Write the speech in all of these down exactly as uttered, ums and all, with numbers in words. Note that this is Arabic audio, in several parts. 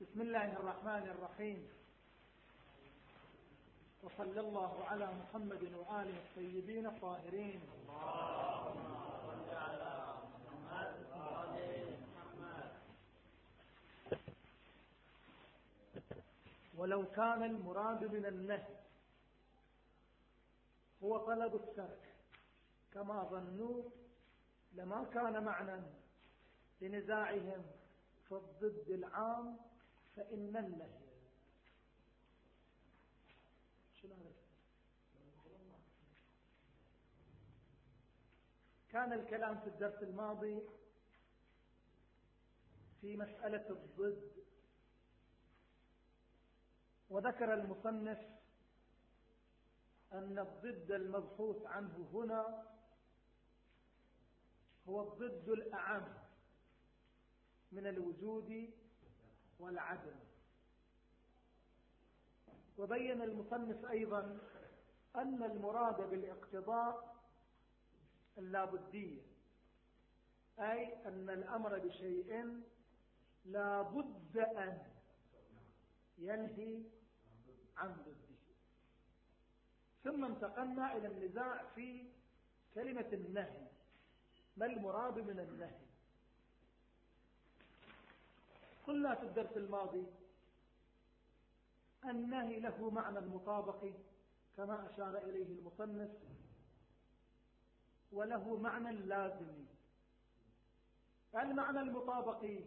بسم الله الرحمن الرحيم، وصلى الله على محمد وآله الطيبين الطاهرين. اللهم صل على محمد وآل محمد. ولو كان المراد من النهي هو طلب الترك كما ظنوا لما كان معنى لنزاعهم في الضد العام، فإن النهي كان الكلام في الدرس الماضي في مسألة الضد، وذكر المصنف أن الضد المبحوث عنه هنا هو الضد الأعم من الوجود والعدم. وبين المصنف أيضا أن المراد بالاقتضاء اللابدية، أي أن الأمر بشيء لا بد أن ينهي عن ضده. ثم انتقلنا إلى النزاع في كلمة النهي، ما المراد من النهي؟ قلنا في الدرس الماضي النهي له معنى مطابق كما أشار إليه المصنف، وله معنى لازم. المعنى المطابق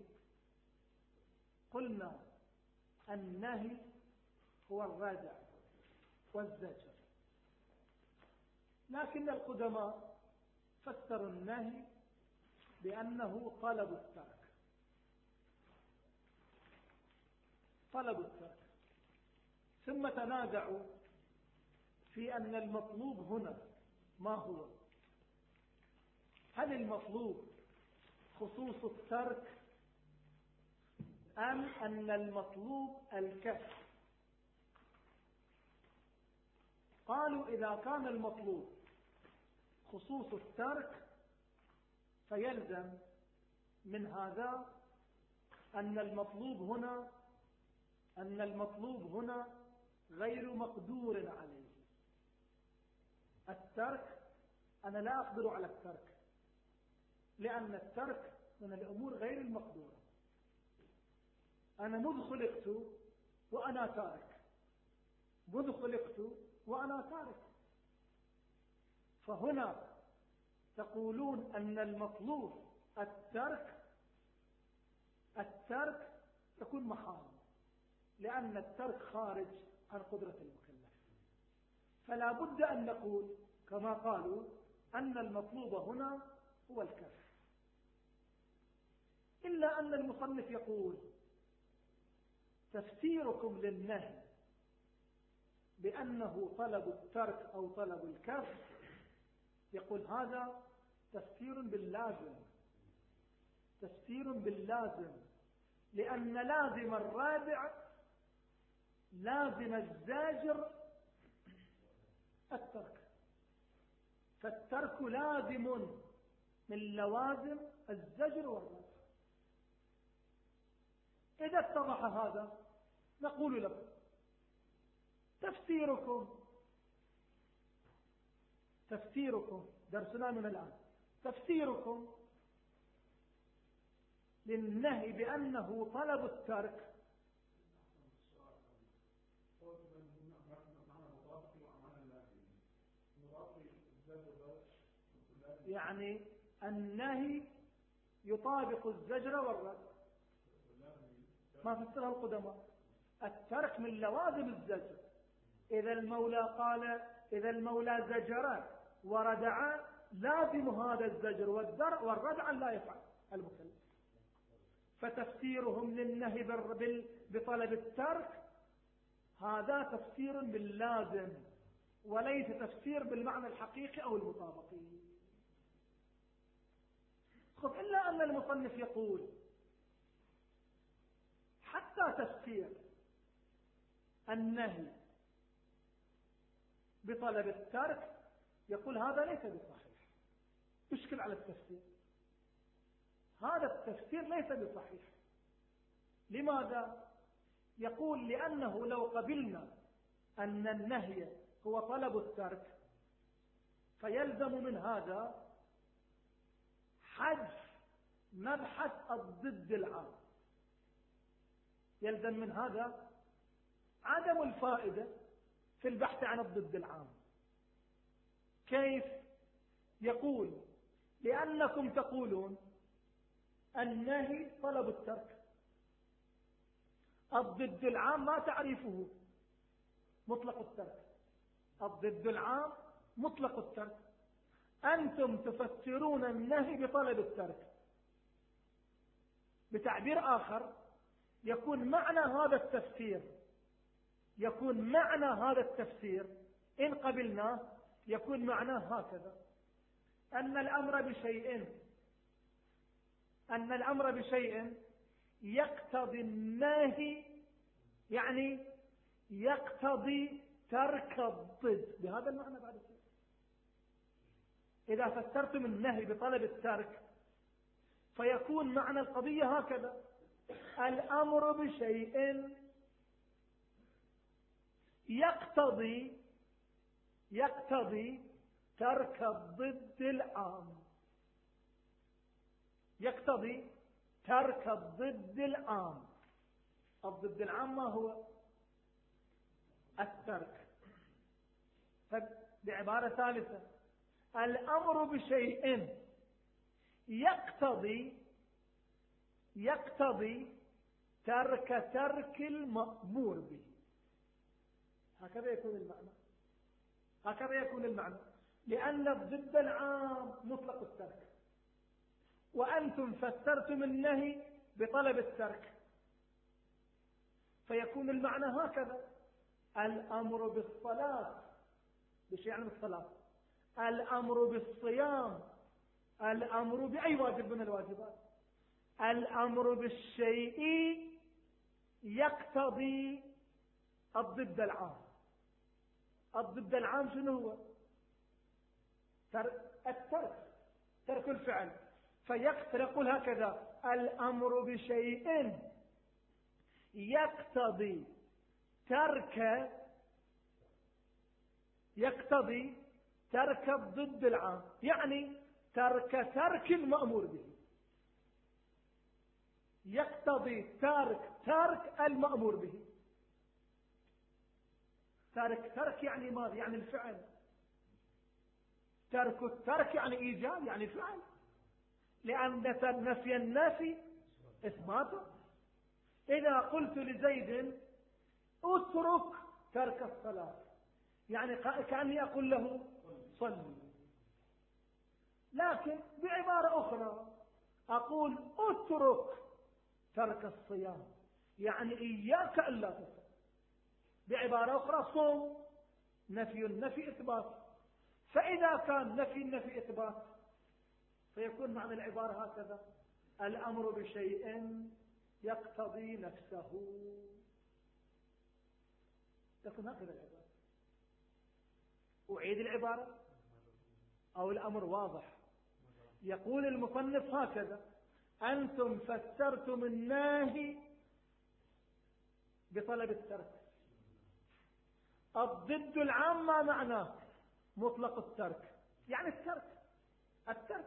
قلنا النهي هو الردع والزجر، لكن القدماء فسروا النهي بأنه طلب الترك. طلب الترك ثم تنازعوا في أن المطلوب هنا ما هو؟ هل المطلوب خصوص الترك أم أن المطلوب الكف؟ قالوا إذا كان المطلوب خصوص الترك فيلزم من هذا أن المطلوب هنا أن المطلوب هنا غير مقدور عليه. الترك أنا لا أقدر على الترك، لأن الترك من الأمور غير المقدورة. أنا مذ خلقت وأنا تارك، مذ خلقت وأنا تارك. فهنا تقولون أن المطلوب الترك، الترك يكون محال، لأن الترك خارج عن قدرة المكلف. فلا بد أن نقول كما قالوا أن المطلوب هنا هو الكف. إلا أن المصنف يقول تفسيركم للنهي بأنه طلب الترك أو طلب الكف، يقول هذا تفسير باللازم، تفسير باللازم، لأن لازم الرابع لازم الزاجر الترك، فالترك لازم من لوازم الزجر والرفع. إذا اتضح هذا نقول لكم تفسيركم تفسيركم درسنا من الآن تفسيركم للنهي بأنه طلب الترك يعني النهي يطابق الزجر والردع، ما فسرها القدماء. الترك من لوازم الزجر. إذا المولى قال إذا المولى زجر وردع لازم هذا الزجر والدرع والردع لا يفعل المكلف. فتفسيرهم للنهي بطلب الترك هذا تفسير باللازم، وليس تفسير بالمعنى الحقيقي أو المطابقي. خذ إلا أن المصنف يقول حتى تفسير النهي بطلب الترك يقول هذا ليس بصحيح. يشكل على التفسير، هذا التفسير ليس بصحيح. لماذا؟ يقول لأنه لو قبلنا أن النهي هو طلب الترك فيلزم من هذا حذف مبحث الضد العام، يلزم من هذا عدم الفائدة في البحث عن الضد العام. كيف؟ يقول لأنكم تقولون النهي طلب الترك، الضد العام ما تعريفه مطلق الترك، الضد العام مطلق الترك، أنتم تفسرون النهي بطلب الترك. بتعبير آخر يكون معنى هذا التفسير يكون معنى هذا التفسير إن قبلناه يكون معناه هكذا: أن الأمر بشيء أن الأمر بشيء يقتضي النهي، يعني يقتضي ترك الضد، بهذا المعنى بعد كده. إذا فسرتم النهي بطلب الترك فيكون معنى القضية هكذا: الأمر بشيء يقتضي يقتضي ترك الضد العام، يقتضي ترك الضد العام. الضد العام ما هو؟ الترك. بعبارة ثالثة: الأمر بشيء يقتضي يقتضي ترك ترك المأمور به. هكذا يكون المعنى هكذا يكون المعنى لأن الضد العام مطلق الترك، وأنتم فسرتم النهي بطلب الترك، فيكون المعنى هكذا: الأمر بالصلاة، بشيء يعني بالصلاة، الأمر بالصيام، الأمر بأي واجب من الواجبات، الأمر بالشيء يقتضي الضد العام. الضد العام شنو هو؟ الترك، ترك الفعل. فيقول هكذا: الأمر بشيء يقتضي ترك يقتضي ترك الضد العام، يعني ترك ترك المأمور به، يقتضي ترك ترك المأمور به. ترك ترك يعني ماذا؟ يعني الفعل. ترك الترك يعني إيجاب، يعني فعل، لأن نفي النفي إثباته. إذا قلت لزيد اترك ترك الصلاة، يعني كأني أقول له صلي. لكن بعبارة أخرى أقول اترك ترك الصيام، يعني إياك ألا تصوم. بعبارة أخرى صوم، نفي النفي إثبات. فإذا كان نفي النفي إثبات فيكون معنى العبارة هكذا: الأمر بشيء يقتضي نفسه. تكون هكذا العبارة. أعيد العبارة أو الأمر واضح؟ يقول المصنف هكذا: أنتم فسرتم الناهي بطلب الترك، الضد العام ما معناه؟ مطلق الترك، يعني الترك الترك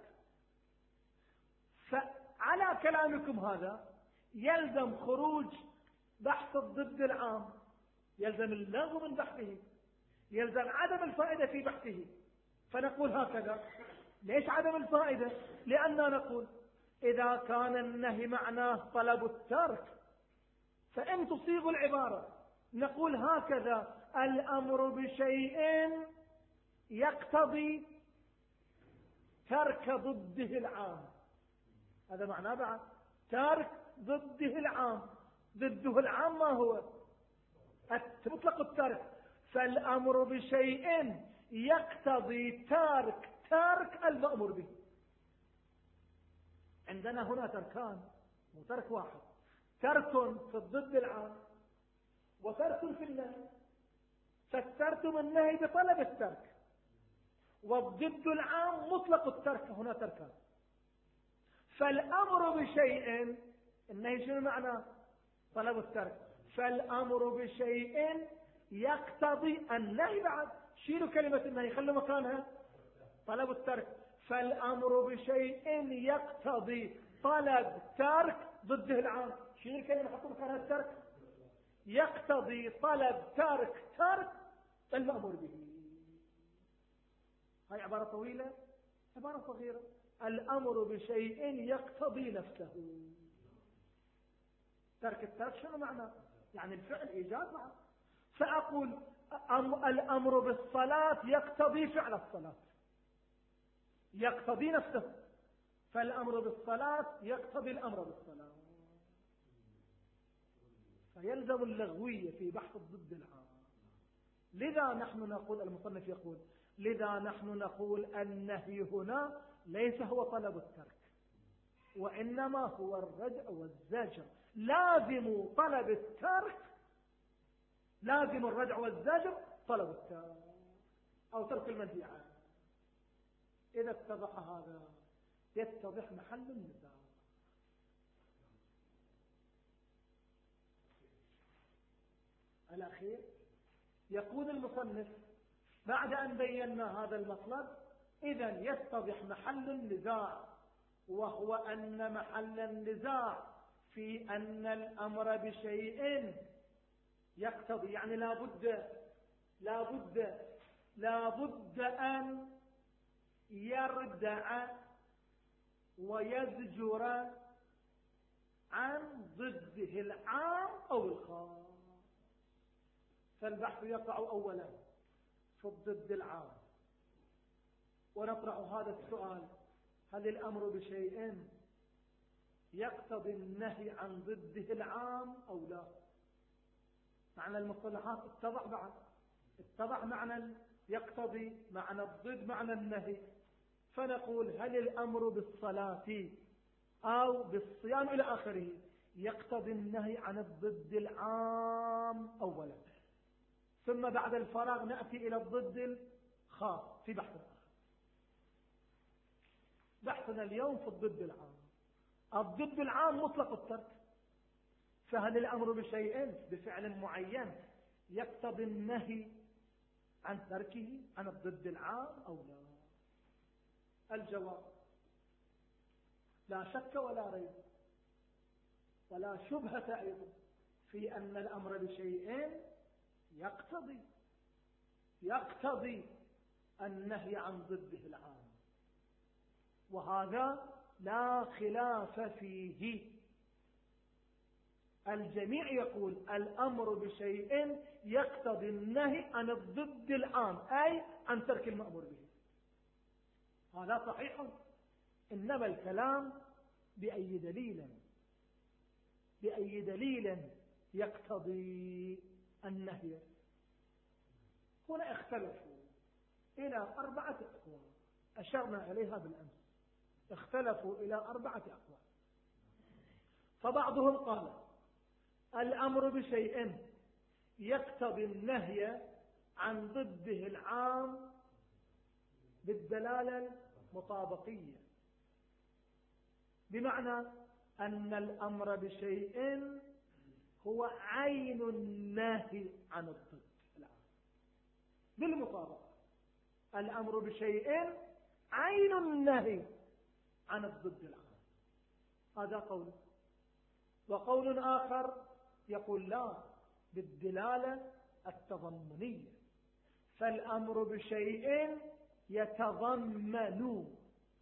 فعلى كلامكم هذا يلزم خروج بحث الضد العام، يلزم اللغو من بحثه، يلزم عدم الفائدة في بحثه. فنقول هكذا: ليش عدم الفائدة؟ لأننا نقول إذا كان النهي معناه طلب الترك فإن تصيغ العبارة نقول هكذا: الأمر بشيء يقتضي ترك ضده العام. هذا معناه بعد ترك ضده العام. ضده العام ما هو؟ مطلق الترك. فالأمر بشيء يقتضي ترك ترك المأمور به. عندنا هنا تركان، مو ترك واحد، ترك في الضد العام وترك في النهي. فسرتم النهي بطلب الترك، والضد العام مطلق الترك. هنا تركان. فالأمر بشيء، النهي شنو معناه؟ طلب الترك. فالأمر بشيء يقتضي النهي. بعد شيلوا كلمة النهي خلوا مكانها طلب الترك. فالأمر بشيء يقتضي طلب ترك ضده العام. شيل كلمة حطوا مكانها الترك. يقتضي طلب ترك ترك المأمور به. هاي عبارة طويلة عبارة صغيرة. الأمر بشيء يقتضي نفسه. ترك الترك شنو معنى؟ يعني الفعل إيجاد معه. فأقول الأمر بالصلاة يقتضي فعل الصلاة، يقتضي نفسه. فالأمر بالصلاة يقتضي الأمر بالصلاة. فيلزم اللغوية في بحث الضد العام. لذا نحن نقول، المصنف يقول لذا نحن نقول النهي هنا ليس هو طلب الترك، وإنما هو الردع والزجر. لازم طلب الترك، لازم الردع والزجر طلب الترك أو ترك المنهي عنه. إذا اتضح هذا يتضح محل النزاع. الأخير يقول المصنف بعد أن بينا هذا المطلب إذن يتضح محل النزاع، وهو أن محل النزاع في أن الأمر بشيء يقتضي، يعني لا بد لا بد لا بد أن يردع ويزجر عن ضده العام أو الخاص. فالبحث يقع أولا في الضد العام، ونطرح هذا السؤال: هل الأمر بشيء يقتضي النهي عن ضده العام أو لا؟ معنى المصطلحات اتضح بعد، اتضح معنى يقتضي، معنى الضد، معنى النهي. فنقول هل الأمر بالصلاة أو بالصيام إلى آخره يقتضي النهي عن الضد العام أولا، ثم بعد الفراغ نأتي إلى الضد الخاص في بحث آخر. بحثنا اليوم في الضد العام. الضد العام مطلق الترك. فهل الأمر بشيء بفعل معين يقتضي النهي عن تركه عن الضد العام أو لا؟ الجواب: لا شك ولا ريب ولا شبهة أيضا في أن الأمر بشيء يقتضي يقتضي النهي عن ضده العام، وهذا لا خلاف فيه. الجميع يقول الأمر بشيء يقتضي النهي عن الضد العام، أي عن ترك المأمور به. هذا صحيح، إنما الكلام بأي دليل بأي دليل يقتضي النهي. هنا اختلفوا إلى أربعة أقوال أشرنا إليها بالأمس. اختلفوا إلى أربعة أقوال. فبعضهم قال الأمر بشيء يقتضي النهي عن ضده العام بالدلالة المطابقية، بمعنى أن الأمر بشيء هو عين النهي عن الضد العام بالمطابقة. الأمر بشيء عين النهي عن الضد العام، هذا قول. وقول آخر يقول لا، بالدلالة التضمنية. فالأمر بشيء يتضمن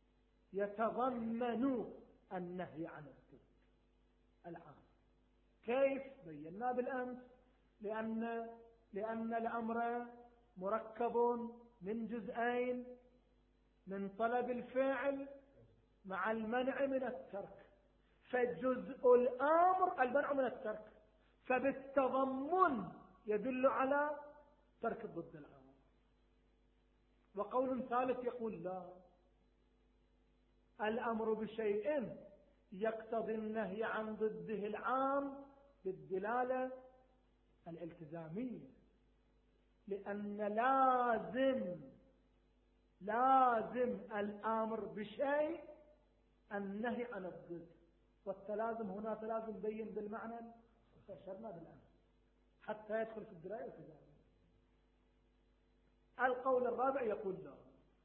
يتضمن النهي عن الضد العام. كيف؟ بينا بالأمس. لأن لأن الأمر مركب من جزئين: من طلب الفعل مع المنع من الترك. فجزء الأمر المنع من الترك، فبالتضمن يدل على ترك الضد العام. وقول ثالث يقول لا، الأمر بشيء يقتضي النهي عن ضده العام بالدلالة الالتزامية، لأن لازم لازم الأمر بشيء النهي عن الضد. والتلازم هنا تلازم بين بالمعنى أشرنا بالأمس. حتى يدخل في الدراية والتزامن. القول الرابع يقول لا،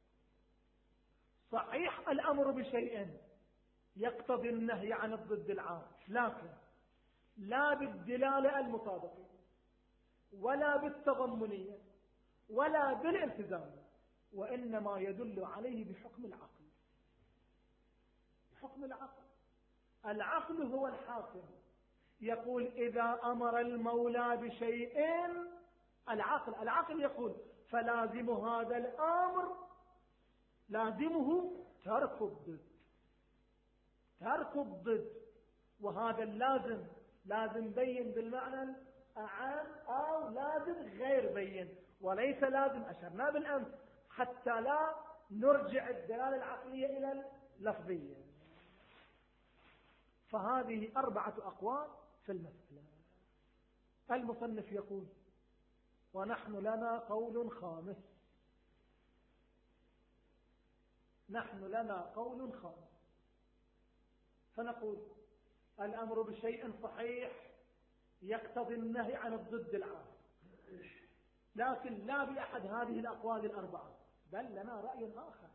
صحيح الأمر بشيء يقتضي النهي عن الضد العام، لكن لا بالدلالة المطابقة ولا بالتضمنية ولا بالالتزام، وإنما يدل عليه بحكم العقل. بحكم العقل، العقل هو الحاكم، يقول إذا أمر المولى بشيء، العقل العقل يقول فلازم هذا الأمر لازمه ترك الضد، ترك الضد، وهذا اللازم لازم بين بالمعنى الأعم أو لازم غير بين، وليس لازم أشرنا بالأمس حتى لا نرجع الدلالة العقلية إلى اللفظية. فهذه أربعة أقوال في المسألة. المصنف يقول ونحن لنا قول خامس، نحن لنا قول خامس، فنقول الأمر بشيء صحيح يقتضي النهي عن الضد العام، لكن لا بأحد هذه الأقوال الأربعة، بل لنا رأي آخر،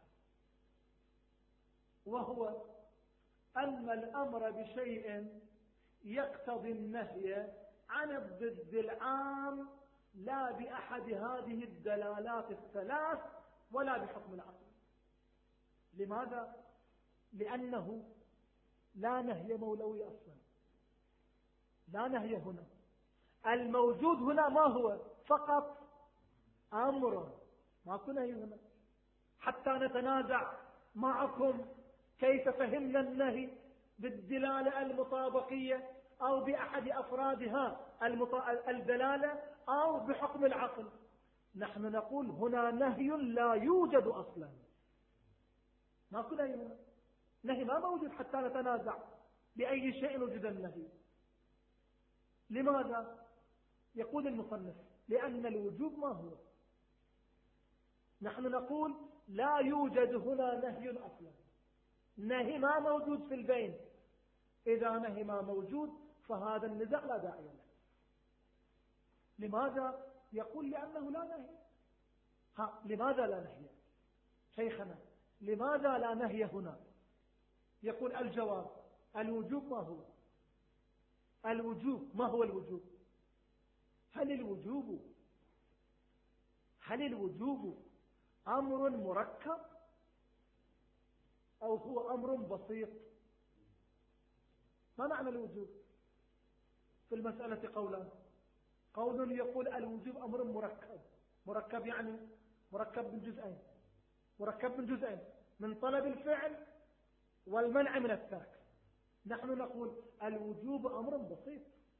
وهو أن الأمر بشيء يقتضي النهي عن الضد العام لا بأحد هذه الدلالات الثلاث ولا بحكم العقل. لماذا؟ لأنه لا نهي مولوي أصلا، لا نهي هنا، الموجود هنا ما هو؟ فقط أمر، ما كنا هنا حتى نتنازع معكم كيف فهمنا النهي بالدلالة المطابقية أو بأحد أفرادها الدلالة أو بحكم العقل. نحن نقول هنا نهي لا يوجد أصلا، ما كنا هنا نهي ما موجود حتى نتنازع بأي شيء وجد النهي. لماذا؟ يقول المصنف لأن الوجوب ما هو؟ نحن نقول لا يوجد هنا نهي أصلا، نهي ما موجود في البين، إذا نهي ما موجود فهذا النزاع لا داعي له. لماذا؟ يقول لأنه لا نهي. ها لماذا لا نهي شيخنا؟ لماذا لا نهي هنا؟ يقول الجواب الوجوب ما هو؟ الوجوب ما هو الوجوب؟ هل الوجوب هل الوجوب أمر مركب أو هو أمر بسيط؟ ما معنى الوجوب في المسألة؟ قولان، قول يقول الوجوب أمر مركب، مركب يعني مركب من جزئين، مركب من جزئين من طلب الفعل والمنع من الترك. نحن نقول الوجوب أمر بسيط،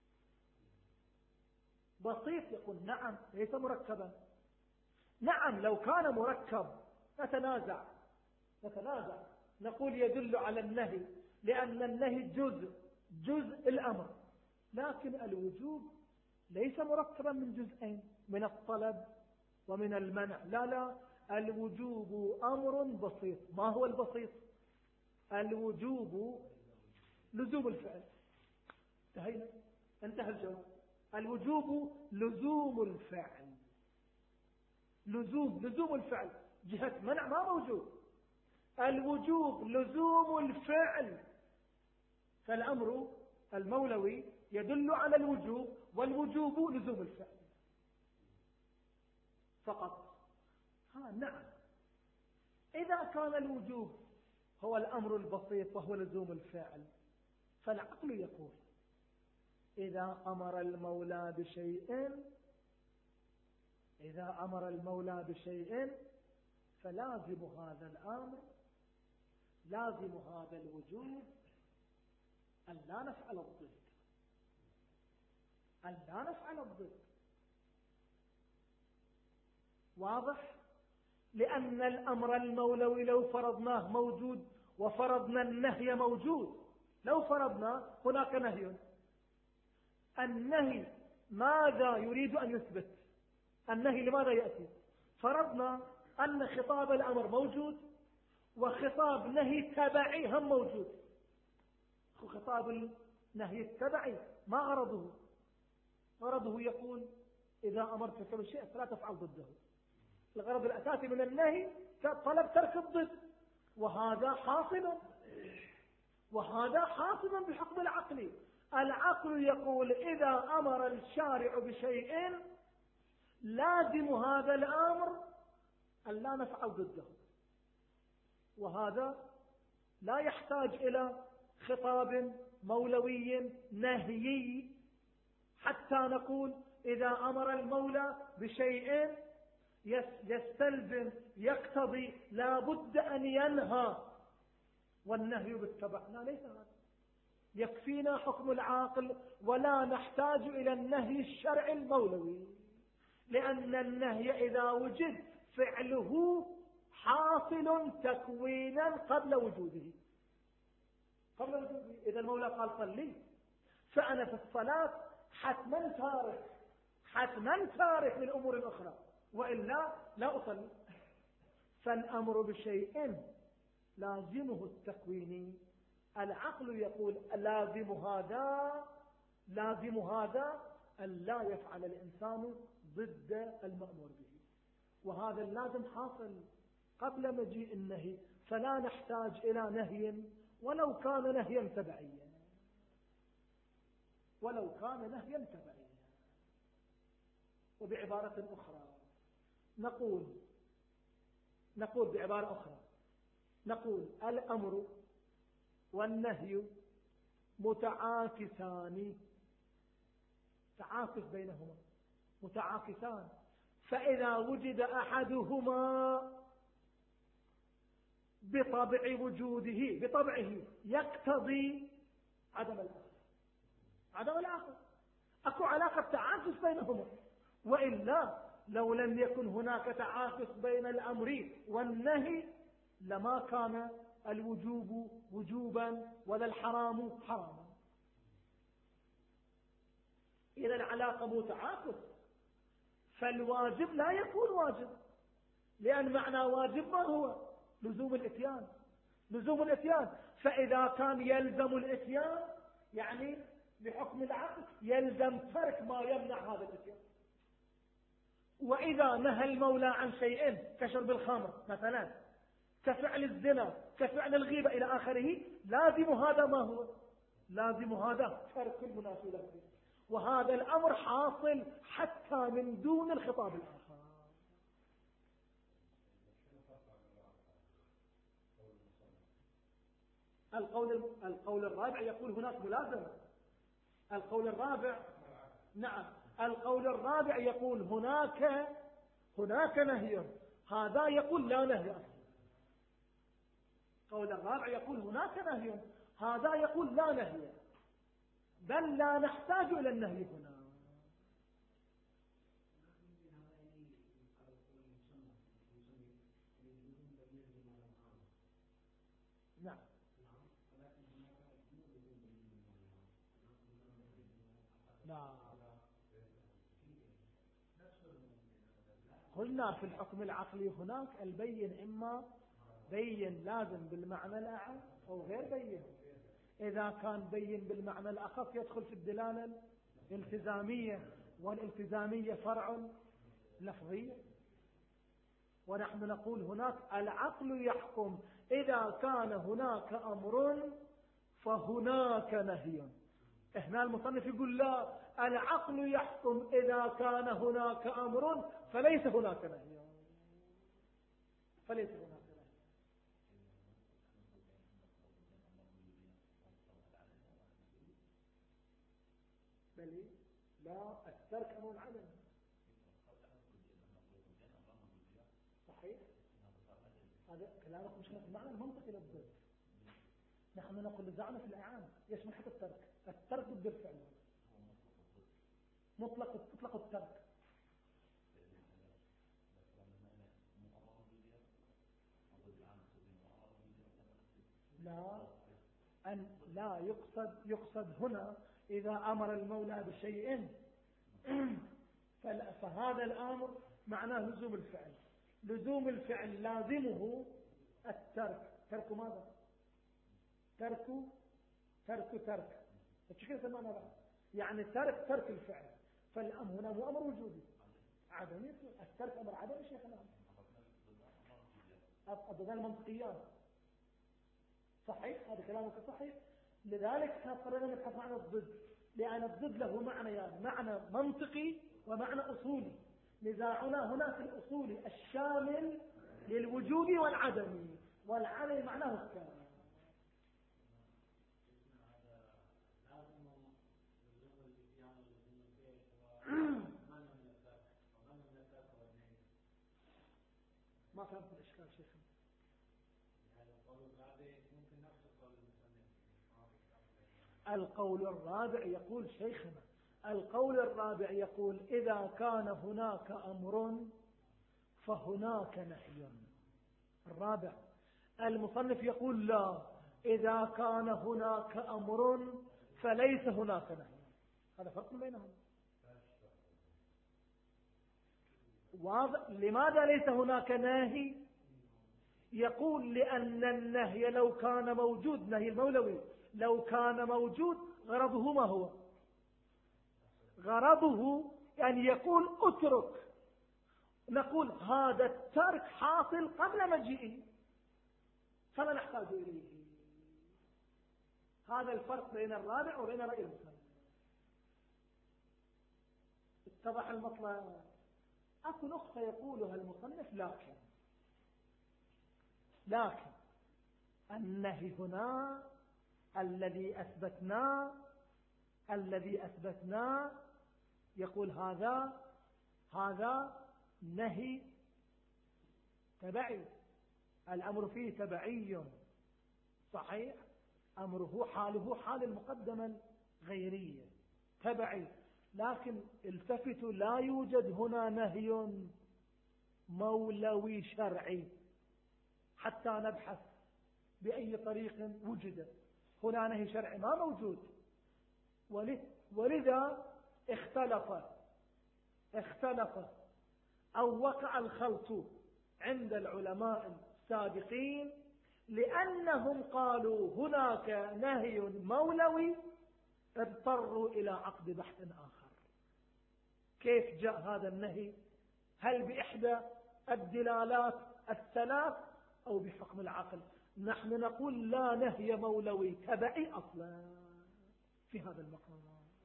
بسيط. يقول نعم ليس مركبا. نعم لو كان مركب نتنازع نتنازع نقول يدل على النهي لأن النهي جزء جزء الأمر، لكن الوجوب ليس مركبا من جزئين من الطلب ومن المنع، لا لا، الوجوب أمر بسيط. ما هو البسيط؟ الوجوب لزوم الفعل. انتهينا، انتهى الجواب. الوجوب لزوم الفعل، لزوم لزوم الفعل، جهة منع ما موجود. الوجوب لزوم الفعل، فالأمر المولوي يدل على الوجوب، والوجوب لزوم الفعل فقط. ها نعم، إذا كان الوجوب هو الأمر البسيط وهو لزوم الفعل، فالعقل يقول إذا أمر المولى بشيء إذا أمر المولى بشيء فلازم هذا الأمر، لازم هذا الوجوب أن لا نفعل الضد، أن لا نفعل الضد. واضح؟ لأن الأمر المولوي لو فرضناه موجود وفرضنا النهي موجود، لو فرضنا هناك نهي، النهي ماذا يريد أن يثبت؟ النهي لماذا يأتي؟ فرضنا أن خطاب الأمر موجود وخطاب نهي تبعي هم موجود. خطاب النهي التبعي ما غرضه؟ غرضه يقول إذا أمرتك بشيء فلا تفعل ضده. الغرض الأساسي من النهي طلب ترك الضد، وهذا حاصل وهذا حاصل بحكم العقل. العقل يقول إذا أمر الشارع بشيء لازم هذا الأمر أن لا نفعل ضده، وهذا لا يحتاج إلى خطاب مولوي نهيي حتى نقول إذا أمر المولى بشيء يستلزم يقتضي لا بد أن ينهى والنهي بالتبع. لا، ليس هذا، يكفينا حكم العاقل ولا نحتاج إلى النهي الشرعي المولوي، لأن النهي إذا وجد فعله حاصل تكوينا قبل وجوده قبل وجوده. إذا المولى قال صلي، فأنا في الصلاة حتما تارك حتما تارك للأمور الأخرى، وإلا لا أصلي. فالأمر بشيء لازمه التكويني. العقل يقول لازم هذا لازم هذا أن لا يفعل الإنسان ضد المأمور به، وهذا اللازم حاصل قبل مجيء النهي، فلا نحتاج إلى نهي ولو كان نهيا تبعيا ولو كان نهيا تبعيا. وبعبارة أخرى نقول نقول بعبارة أخرى نقول الأمر والنهي متعاكسان، تعاكس بينهما، متعاكسان. فإذا وجد أحدهما بطبع وجوده بطبعه يقتضي عدم الآخر عدم الآخر أكو علاقة تعاكس بينهما، وإلا لو لم يكن هناك تعاكس بين الأمر والنهي لما كان الوجوب وجوبا ولا الحرام حراما. إذا العلاقة متعاكس، فالواجب لا يكون واجب، لأن معنى واجب ما هو؟ لزوم الإتيان لزوم الإتيان فإذا كان يلزم الإتيان يعني بحكم العقل يلزم ترك ما يمنع هذا الإتيان. وإذا نهى المولى عن شيء كشرب الخمر مثلا، كفعل الزنا، كفعل الغيبة إلى آخره، لازم هذا ما هو؟ لازم هذا ترك المناسبات، وهذا الأمر حاصل حتى من دون الخطاب الآخر. القول القول الرابع يقول هناك ملازمة. القول الرابع نعم القول الرابع يقول هناك هناك نهي، هذا يقول لا نهي أصلا. القول الرابع يقول هناك نهي، هذا يقول لا نهي، بل لا نحتاج إلى النهي هنا. نعم لا، قلنا في الحكم العقلي هناك البين إما بين لازم بالمعنى الأعم أو غير بين. إذا كان بين بالمعنى الأخف يدخل في الدلالة الالتزامية، والالتزامية فرع لفظية. ونحن نقول هناك العقل يحكم إذا كان هناك أمر فهناك نهي. هنا المصنف يقول لا، العقل يحكم إذا كان هناك أمر فليس هناك نهي فليس هناك نهي بل لا، الترك أمر عدم. صحيح، هذا كلامكم مش معنى المنطق للضد. نحن نقول لزعنا في الإعانة يشمل حتى الترك. الترك ضد الفعل مطلق مطلق الترك. لا، أن لا يقصد يقصد هنا إذا أمر المولى بشيء فهذا الأمر معناه لزوم الفعل. لزوم الفعل لازمه الترك. ترك ماذا؟ ترك ترك ترك الشكل سمعنا بقى، يعني ترك ترك الفعل. فالأمر هنا هو أمر وجودي عدمي، الترك أمر عدمي شيخنا. أبدا المنطقيان صحيح، هذا كلامك صحيح. لذلك اضطرينا نبحث عن الضد، لأن الضد له معنى يعني معنى منطقي ومعنى أصولي. نزاعنا هنا في الأصول الشامل للوجود والعدم، والعدم معناه الكامل. ما فهمت الإشكال شيخنا. القول الرابع يقول شيخنا، القول الرابع يقول إذا كان هناك أمر فهناك نهي. الرابع المصنف يقول لا، إذا كان هناك أمر فليس هناك نهي. هذا فرق بينهم واضح. لماذا ليس هناك نهي؟ يقول لأن النهي لو كان موجود، نهي المولوي لو كان موجود غرضه ما هو؟ غرضه يعني يقول اترك، نقول هذا الترك حاصل قبل مجيئه فلا نحتاج إليه. هذا الفرق بين الرابع وبين رأي المصنف. اتضح المطلب. أكو نقطة يقولها المصنف لكن لكن النهي هنا الذي أثبتناه الذي أثبتناه يقول هذا هذا نهي تبعي، الأمر فيه تبعي صحيح، أمره حاله حال المقدمة الغيرية تبعي. لكن التفتوا لا يوجد هنا نهي مولوي شرعي حتى نبحث بأي طريق وجد. هنا نهي شرعي ما موجود، ولذا اختلف اختلف أو وقع الخلط عند العلماء السابقين، لأنهم قالوا هناك نهي مولوي اضطروا إلى عقد بحث آخر. كيف جاء هذا النهي؟ هل بإحدى الدلالات الثلاث أو بحكم العقل؟ نحن نقول لا نهي مولوي تبعي أصلا في هذا المقام.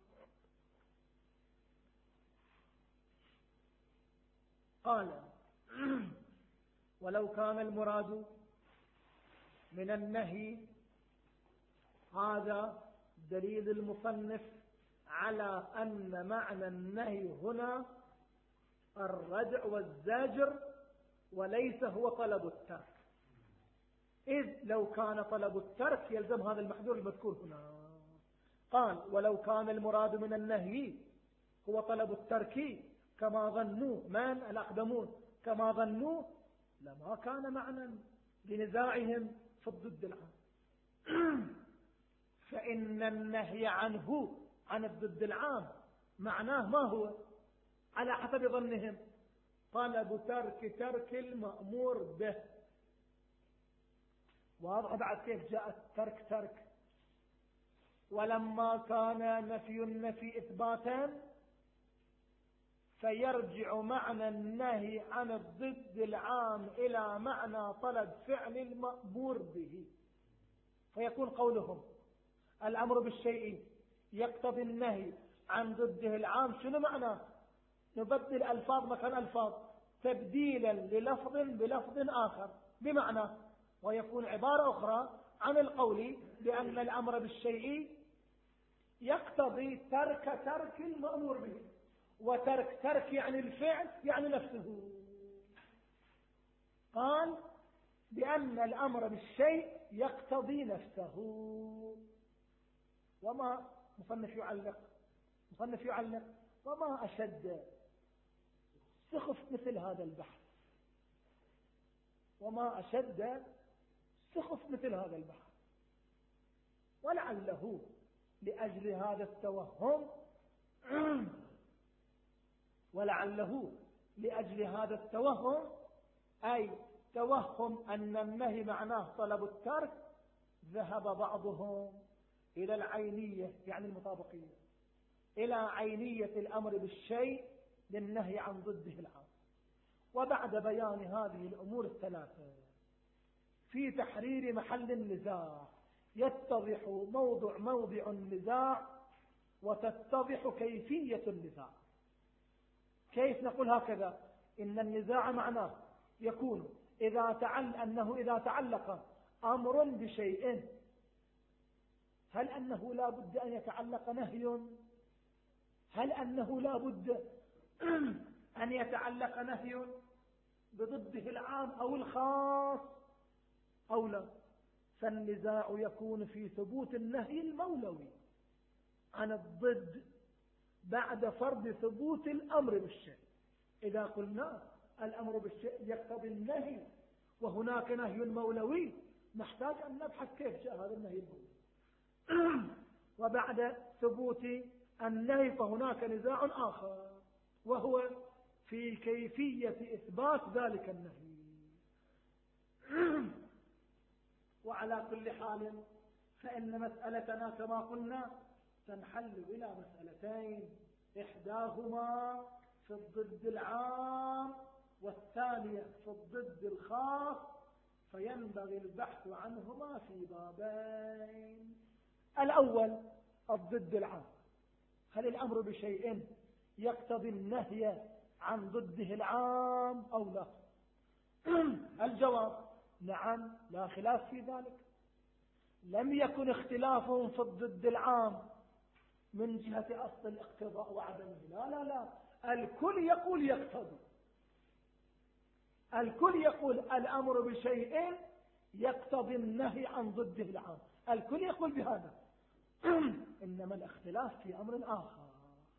قال ولو كان المراد من النهي، هذا دليل المصنف على أن معنى النهي هنا الردع والزاجر وليس هو طلب الترك، إذ لو كان طلب الترك يلزم هذا المحذور المذكور هنا. قال ولو كان المراد من النهي هو طلب الترك كما ظنوا من الأقدمون كما ظنوا لما كان معنى لنزاعهم في الضد العام. فإن النهي عنه عن الضد العام معناه ما هو على حسب ظنهم؟ طلب ترك ترك المأمور به. واضح بعد كيف جاء الترك ترك؟ ولما كان نفي النفي إثباتا فيرجع معنى النهي عن الضد العام إلى معنى طلب فعل المأمور به، فيكون قولهم الأمر بالشيء يقتضي النهي عن ضده العام. شنو معنى؟ نبدل ألفاظ مكان ألفاظ تبديلا للفظ بلفظ آخر بمعنى، ويكون عبارة أخرى عن القول بأن الأمر بالشيء يقتضي ترك ترك المأمور به، وترك ترك يعني الفعل يعني نفسه. قال بأن الأمر بالشيء يقتضي نفسه. وما مصنف يعلق مصنف يعلق وما أشد سخف مثل هذا البحث، وما أشد سخف مثل هذا البحث. ولعله لأجل هذا التوهم ولعله لأجل هذا التوهم أي توهم أن النهي معناه طلب الترك، ذهب بعضهم إلى العينية يعني المطابقية، إلى عينية الأمر بالشيء للنهي عن ضده العام. وبعد بيان هذه الأمور الثلاثة في تحرير محل النزاع يتضح موضع موضع النزاع وتتضح كيفية النزاع. كيف نقول هكذا؟ إن النزاع معناه يكون إذا تعل أنه إذا تعلق أمر بشيء، هل أنه لا بد أن يتعلق نهي؟ هل أنه لا بد أن يتعلق نهي بضده العام أو الخاص أو لا؟ فالنزاع يكون في ثبوت النهي المولوي عن الضد بعد فرض ثبوت الأمر بالشيء. إذا قلنا الأمر بالشيء يقتضي النهي وهناك نهي مولوي، نحتاج أن نبحث كيف جاء هذا النهي المولوي. وبعد ثبوت النهي فهناك نزاع آخر وهو في كيفية إثبات ذلك النهي. وعلى كل حال فإن مسألتنا كما قلنا تنحل إلى مسألتين، إحداهما في الضد العام والثانية في الضد الخاص، فينبغي البحث عنهما في بابين. الأول الضد العام، هل الأمر بشيء يقتضي النهي عن ضده العام أو لا؟ الجواب نعم، لا خلاف في ذلك. لم يكن اختلاف في الضد العام من جهة أصل الاقتضاء وعدمه، لا لا لا، الكل يقول يقتضي، الكل يقول الأمر بشيء يقتضي النهي عن ضده العام، الكل يقول بهذا. إنما الاختلاف في أمر آخر،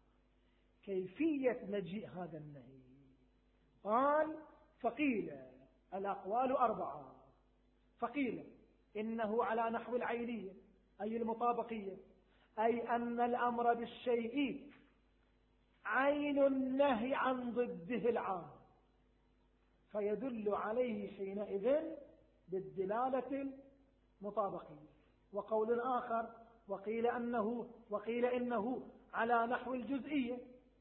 كيفية مجيء هذا النهي. قال فقيل الأقوال أربعة. فقيل إنه على نحو العينية أي المطابقية، أي أن الأمر بالشيء عين النهي عن ضده العام، فيدل عليه حينئذ بالدلالة المطابقية. وقول آخر وقيل أنه وقيل إنه على نحو الجزئية،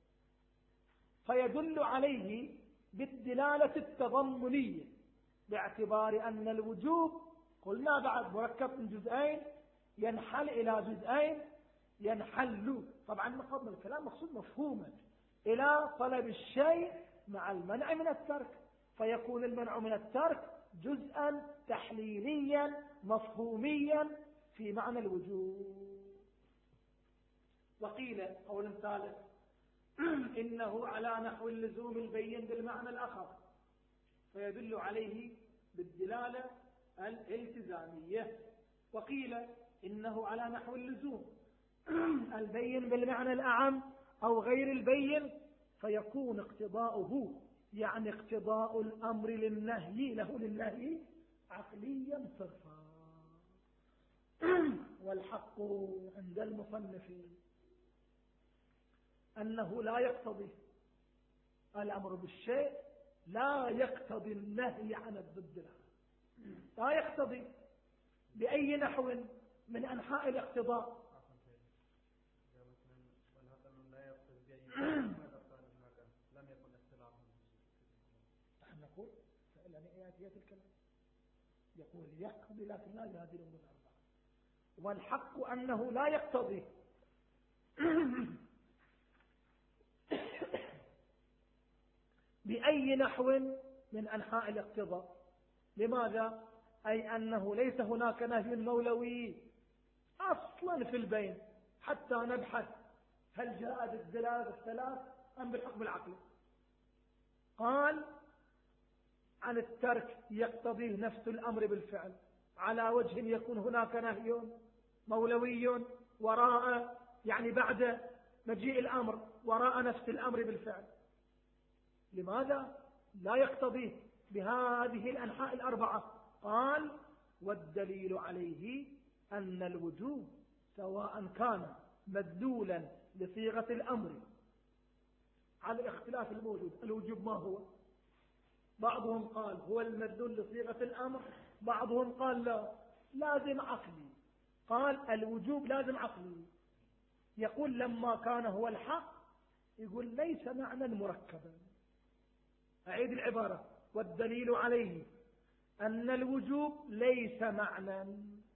فيدل عليه بالدلالة التضمنية، باعتبار أن الوجوب قلنا بعد مركب من جزئين ينحل إلى جزئين، ينحل طبعا مقصود من الكلام مقصود مفهوما إلى طلب الشيء مع المنع من الترك، فيكون المنع من الترك جزءا تحليليا مفهوميا في معنى الوجوب. وقيل قول ثالث إنه على نحو اللزوم البين بالمعنى الآخر، فيدل عليه بالدلالة الالتزامية. وقيل إنه على نحو اللزوم البين بالمعنى الأعم أو غير البين، فيكون اقتضاؤه يعني اقتضاء الأمر للنهي له للنهي عقليا صرفا. والحق عند المصنف أنه لا يقتضي الأمر بالشيء، لا يقتضي النهي عن الضد له، لا يقتضي بأي نحو من أنحاء الاقتضاء. نحن نقول فإلا نئياتيات الكلام يقول يقتضي لكن لا يهدي الأمور الأربعة. والحق أنه لا يقتضي بأي نحو من أنحاء الاقتضاء. لماذا؟ أي أنه ليس هناك نهي مولوي أصلا في البين حتى نبحث هل جاءت الدلالة الثلاث أم بالحكم العقلي. قال عن الترك يقتضي نفس الأمر بالفعل على وجه يكون هناك نهي مولوي وراء يعني بعد مجيء الأمر وراء نفس الأمر بالفعل. لماذا لا يقتضي بهذه الأنحاء الأربعة؟ قال والدليل عليه أن الوجوب سواء كان مدلولا لصيغة الأمر على الاختلاف الموجود. الوجوب ما هو؟ بعضهم قال هو المدلول لصيغة الأمر، بعضهم قال لا لازم عقلي. قال الوجوب لازم عقلي، يقول لما كان هو الحق، يقول ليس معنى مركبا. أعيد العبارة: والدليل عليه أن الوجوب ليس معنى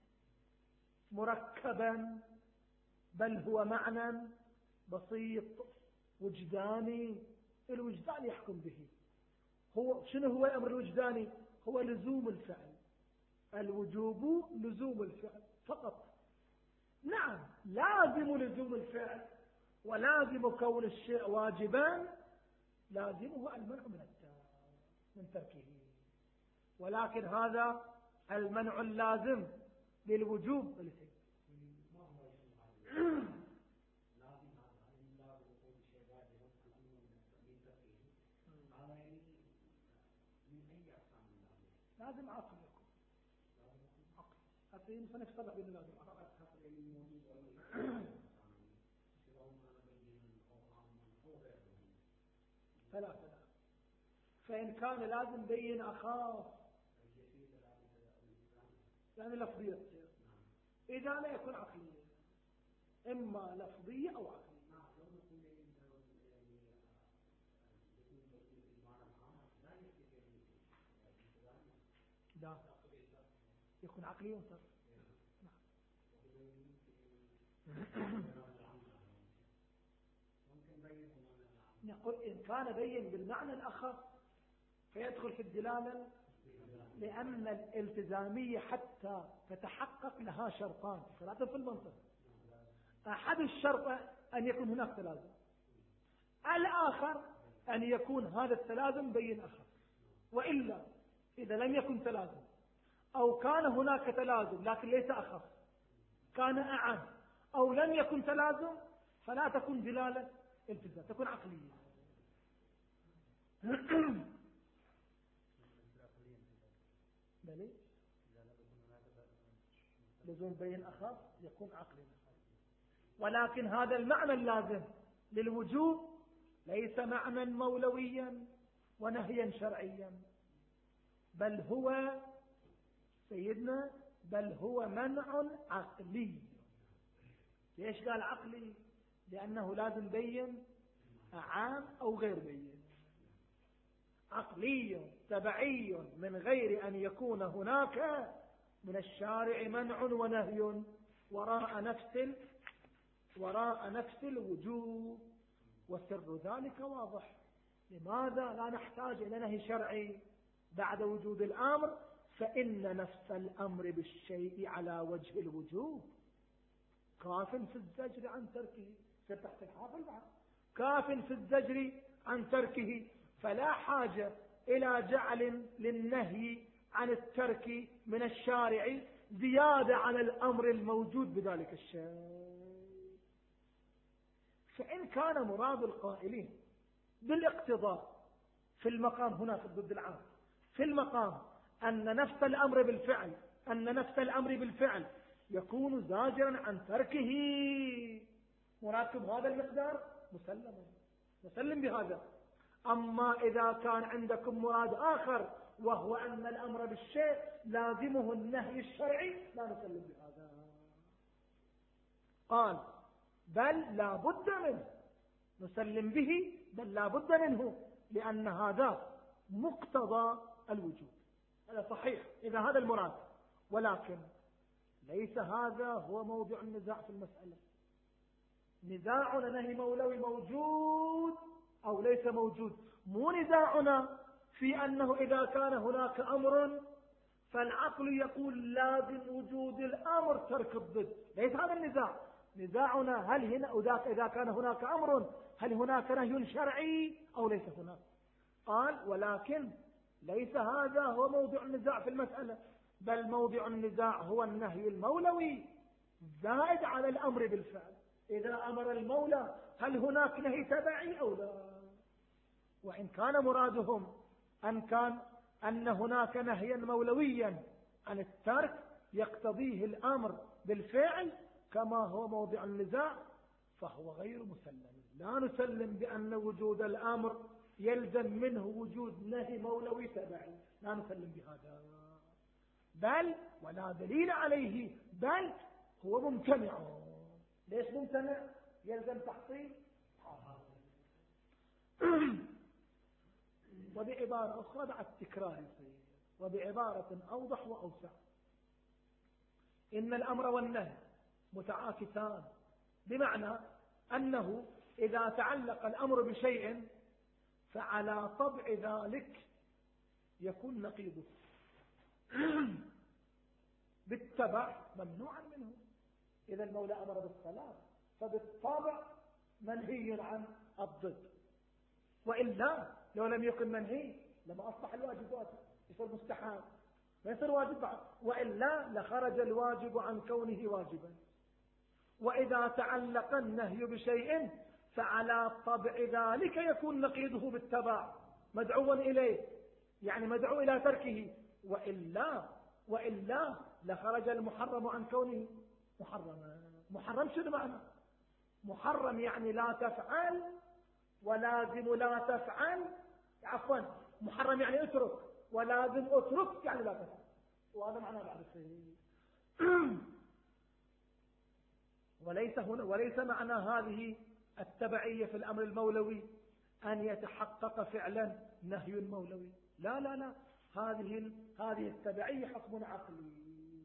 مركبا، بل هو معنى بسيط وجداني. الوجدان يحكم به. هو شنو هو الأمر الوجداني؟ هو لزوم الفعل. الوجوب لزوم الفعل فقط. نعم، لازم لزوم الفعل ولازم كون الشيء واجبا، لازمه المنع من من تركه، ولكن هذا المنع اللازم للوجوب بالفعل. لازم عقل يكون عقل. حتى يمكن يفترق بين لازم عقل. ثلاثة. فإن كان لازم بين أخاف يعني لفظية، إذا لا يكون عقلية، إما لفظية أو عقلية. لا، يكون عقلي وانصر. نقول إن كان بين بالمعنى الأخف فيدخل في الدلالة، لأن الالتزامية حتى تتحقق لها شرطان ثلاثة في المنطق. أحد الشرط أن يكون هناك تلازم، الآخر أن يكون هذا التلازم بين أخف. وإلا إذا لم يكن تلازم أو كان هناك تلازم لكن ليس أخف، كان أعم، أو لم يكن تلازم، فلا تكون دلالة التزام، تكون عقلية. بلي لزوم بين أخف يكون عقلي، ولكن هذا المعنى اللازم للوجوب ليس معنى مولويا ونهيا شرعيا، بل هو سيدنا بل هو منع عقلي. ليش قال عقلي؟ لأنه لازم بين عام أو غير بين. عقلي تبعي من غير أن يكون هناك من الشارع منع ونهي وراء نفس وراء نفس الوجوب، وسر ذلك واضح. لماذا لا نحتاج إلى نهي شرعي بعد وجود الأمر؟ فإن نفس الأمر بالشيء على وجه الوجوب كاف في الزجر عن تركه. ستحت الحافل بعد كاف في الزجر عن تركه، فلا حاجة إلى جعل للنهي عن الترك من الشارع زيادة على الأمر الموجود بذلك الشيء. فإن كان مراد القائلين بالاقتضاء في المقام هنا في الضد العام في المقام أن نفس الأمر بالفعل أن نفس الأمر بالفعل يكون زاجرا عن تركه، مراتب هذا المقدار مسلم مسلم بهذا. أما إذا كان عندكم مراد آخر وهو أن الأمر بالشيء لازمه النهي الشرعي، لا نسلم بهذا. قال بل لا بد منه، نسلم به بل لا بد منه، لأن هذا مقتضى الوجود. هذا صحيح إذا هذا المراد، ولكن ليس هذا هو موضع النزاع في المسألة. نزاعنا نهي مولوي موجود أو ليس موجود، مو نزاعنا في أنه إذا كان هناك أمر فالعقل يقول لازم وجود الأمر ترك الضد، ليس هذا النزاع. نزاعنا هل هنا إذا كان هناك أمر هل هناك نهي شرعي أو ليس هناك. قال ولكن ليس هذا هو موضع النزاع في المسألة، بل موضع النزاع هو النهي المولوي زائد على الأمر بالفعل. إذا أمر المولى هل هناك نهي تبعي أو لا؟ وإن كان مرادهم أن كان أن هناك نهيا مولويا عن الترك يقتضيه الأمر بالفعل كما هو موضع النزاع، فهو غير مسلم. لا نسلم بأن وجود الأمر يلزم منه وجود نهي مولوي تبعي، لا نسلم بهذا، بل ولا دليل عليه، بل هو ممتنع. ليش ممتنع؟ يلزم تحصيل وبعبارة أخرى بعد تكرار يصير، وبعبارة أوضح وأوسع، إن الأمر والنهي متعاكسان، بمعنى أنه إذا تعلق الأمر بشيء فعلى طبع ذلك يكون نقيضه بالتبع ممنوعا منه. إذا المولى أمر بالصلاة فبالطبع منهي عن الضد، وإلا لو لم يكن منهي لما أصبح الواجب واجب، يصير مستحاب ما يصير واجب بعد، وإلا لخرج الواجب عن كونه واجبا. وإذا تعلق النهي بشيء فعلى طبع ذلك يكون نقيضه بالتبع مدعوا إليه، يعني مدعو إلى تركه، وإلا وإلا لخرج المحرم عن كونه محرما. محرم شنو معنى؟ محرم يعني لا تفعل، ولازم لا تفعل، عفوا محرم يعني اترك، ولازم اترك يعني لا تفعل، وهذا معناه بعد الشيء. وليس هنا وليس معنى هذه التبعية في الأمر المولوي أن يتحقق فعلا نهي مولوي، لا لا لا، هذه هذه التبعية حكم عقلي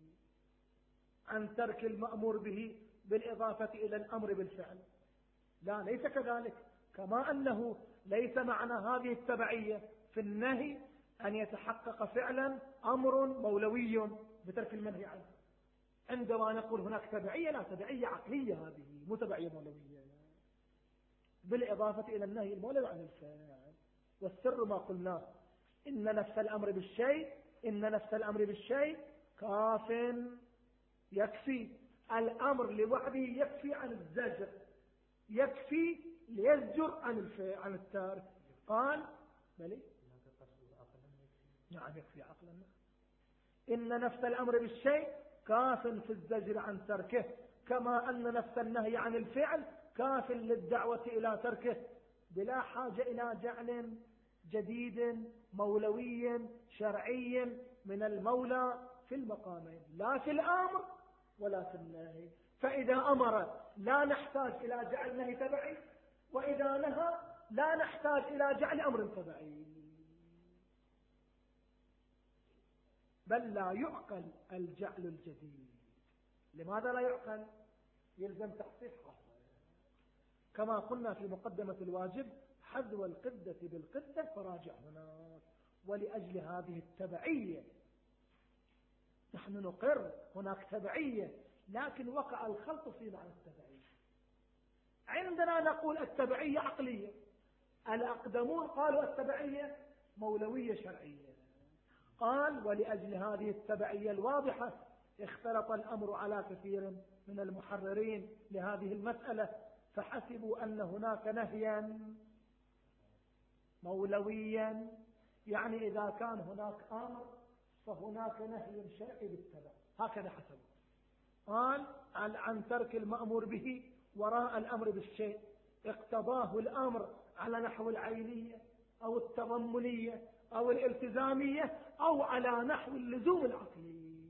عن ترك المأمور به بالإضافة إلى الأمر بالفعل، لا ليس كذلك. كما أنه ليس معنى هذه التبعية في النهي أن يتحقق فعلا أمر مولوي بترك المنهي عنه. عندما نقول هناك تبعية، لا، تبعية عقلية، هذه مو تبعية مولوية بالإضافة إلى النهي المولوي عن الفعل. والسر ما قلناه، إن نفس الأمر بالشيء إن نفس الأمر بالشيء كاف يكفي. الأمر لوحده يكفي عن الزجر، يكفي ليزجر عن الفعل عن التارك. قال بلي نعم يكفي عقلا. إن نفس الأمر بالشيء كاف في الزجر عن تركه، كما أن نفس النهي عن الفعل كاف للدعوة إلى تركه، بلا حاجة إلى جعل جديد مولوي شرعي من المولى في المقامين، لا في الأمر ولا في النهي. فإذا أمر لا نحتاج إلى جعل نهي تبعي، وإذا نهى لا نحتاج إلى جعل أمر تبعي. بل لا يعقل الجعل الجديد. لماذا لا يعقل؟ يلزم تحقيق حصر، كما قلنا في مقدمة الواجب: حذو القدة بالقدة فراجع هناك. ولأجل هذه التبعية نحن نقر هناك تبعية، لكن وقع الخلط في معنى التبعية. عندنا نقول التبعية عقلية، الأقدمون قالوا التبعية مولوية شرعية. قال: ولأجل هذه التبعية الواضحة اختلط الأمر على كثير من المحررين لهذه المسألة، فحسبوا أن هناك نهيا مولويا، يعني إذا كان هناك أمر فهناك نهي شرعي بالتبع، هكذا حسبوا. قال: عن ترك المأمور به وراء الأمر بالشيء اقتضاه الأمر على نحو العينية أو التضمنية أو الالتزامية أو على نحو اللزوم العقلي.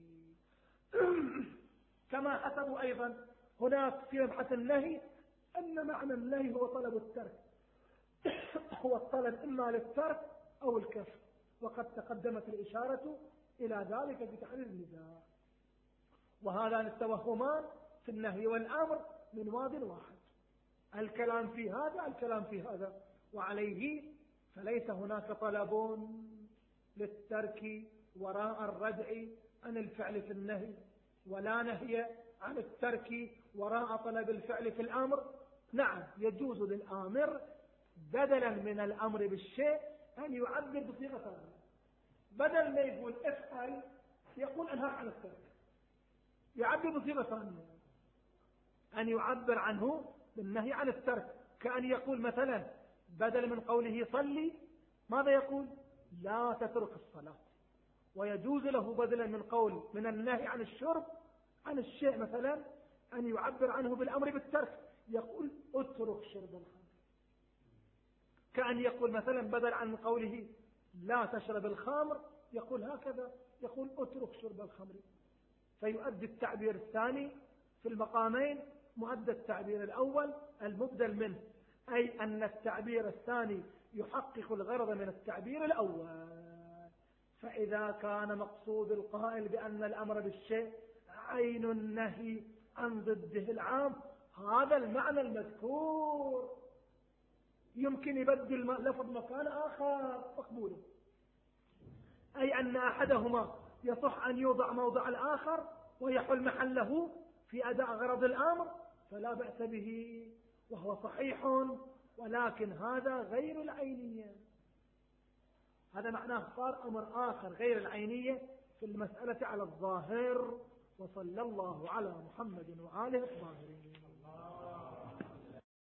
كما حسبوا أيضا هناك في مبحث النهي أن معنى النهي هو طلب الترك، هو الطلب إما للترك أو الكف، وقد تقدمت الإشارة إلى ذلك في تحرير النزاع. وهذان التوهمان في النهي والأمر من واد واحد، الكلام في هذا الكلام في هذا، وعليه فليس هناك طلب للترك وراء الردع عن الفعل في النهي، ولا نهي عن الترك وراء طلب الفعل في الأمر. نعم، يجوز للآمر بدلا من الأمر بالشيء أن يعبر بصيغة ثانية، بدل ما يقول افعل يقول انهاك عن الترك، يعبر بصيغة ثانية، أن يعبر عنه بالنهي عن الترك، كأن يقول مثلا بدل من قوله صلي ماذا يقول؟ لا تترك الصلاة. ويجوز له بدلا من قول من النهي عن الشرب عن الشيء مثلا أن يعبر عنه بالأمر بالترك، يقول اترك شرب الخمر، كأن يقول مثلا بدل عن قوله لا تشرب الخمر يقول هكذا، يقول اترك شرب الخمر. فيؤدي التعبير الثاني في المقامين مؤدى التعبير الأول المبدل منه، أي أن التعبير الثاني يحقق الغرض من التعبير الأول. فإذا كان مقصود القائل بأن الأمر بالشيء عين النهي عن ضده العام، هذا المعنى المذكور يمكن يبدل لفظ مكان آخر مقبوله، أي أن أحدهما يصح أن يوضع موضع الآخر ويحل محله في أداء غرض الأمر، فلا بأس به وهو صحيح، ولكن هذا غير العينية. هذا معناه صار أمر آخر غير العينية في المسألة على الظاهر. وصلى الله على محمد وآله الطاهرين.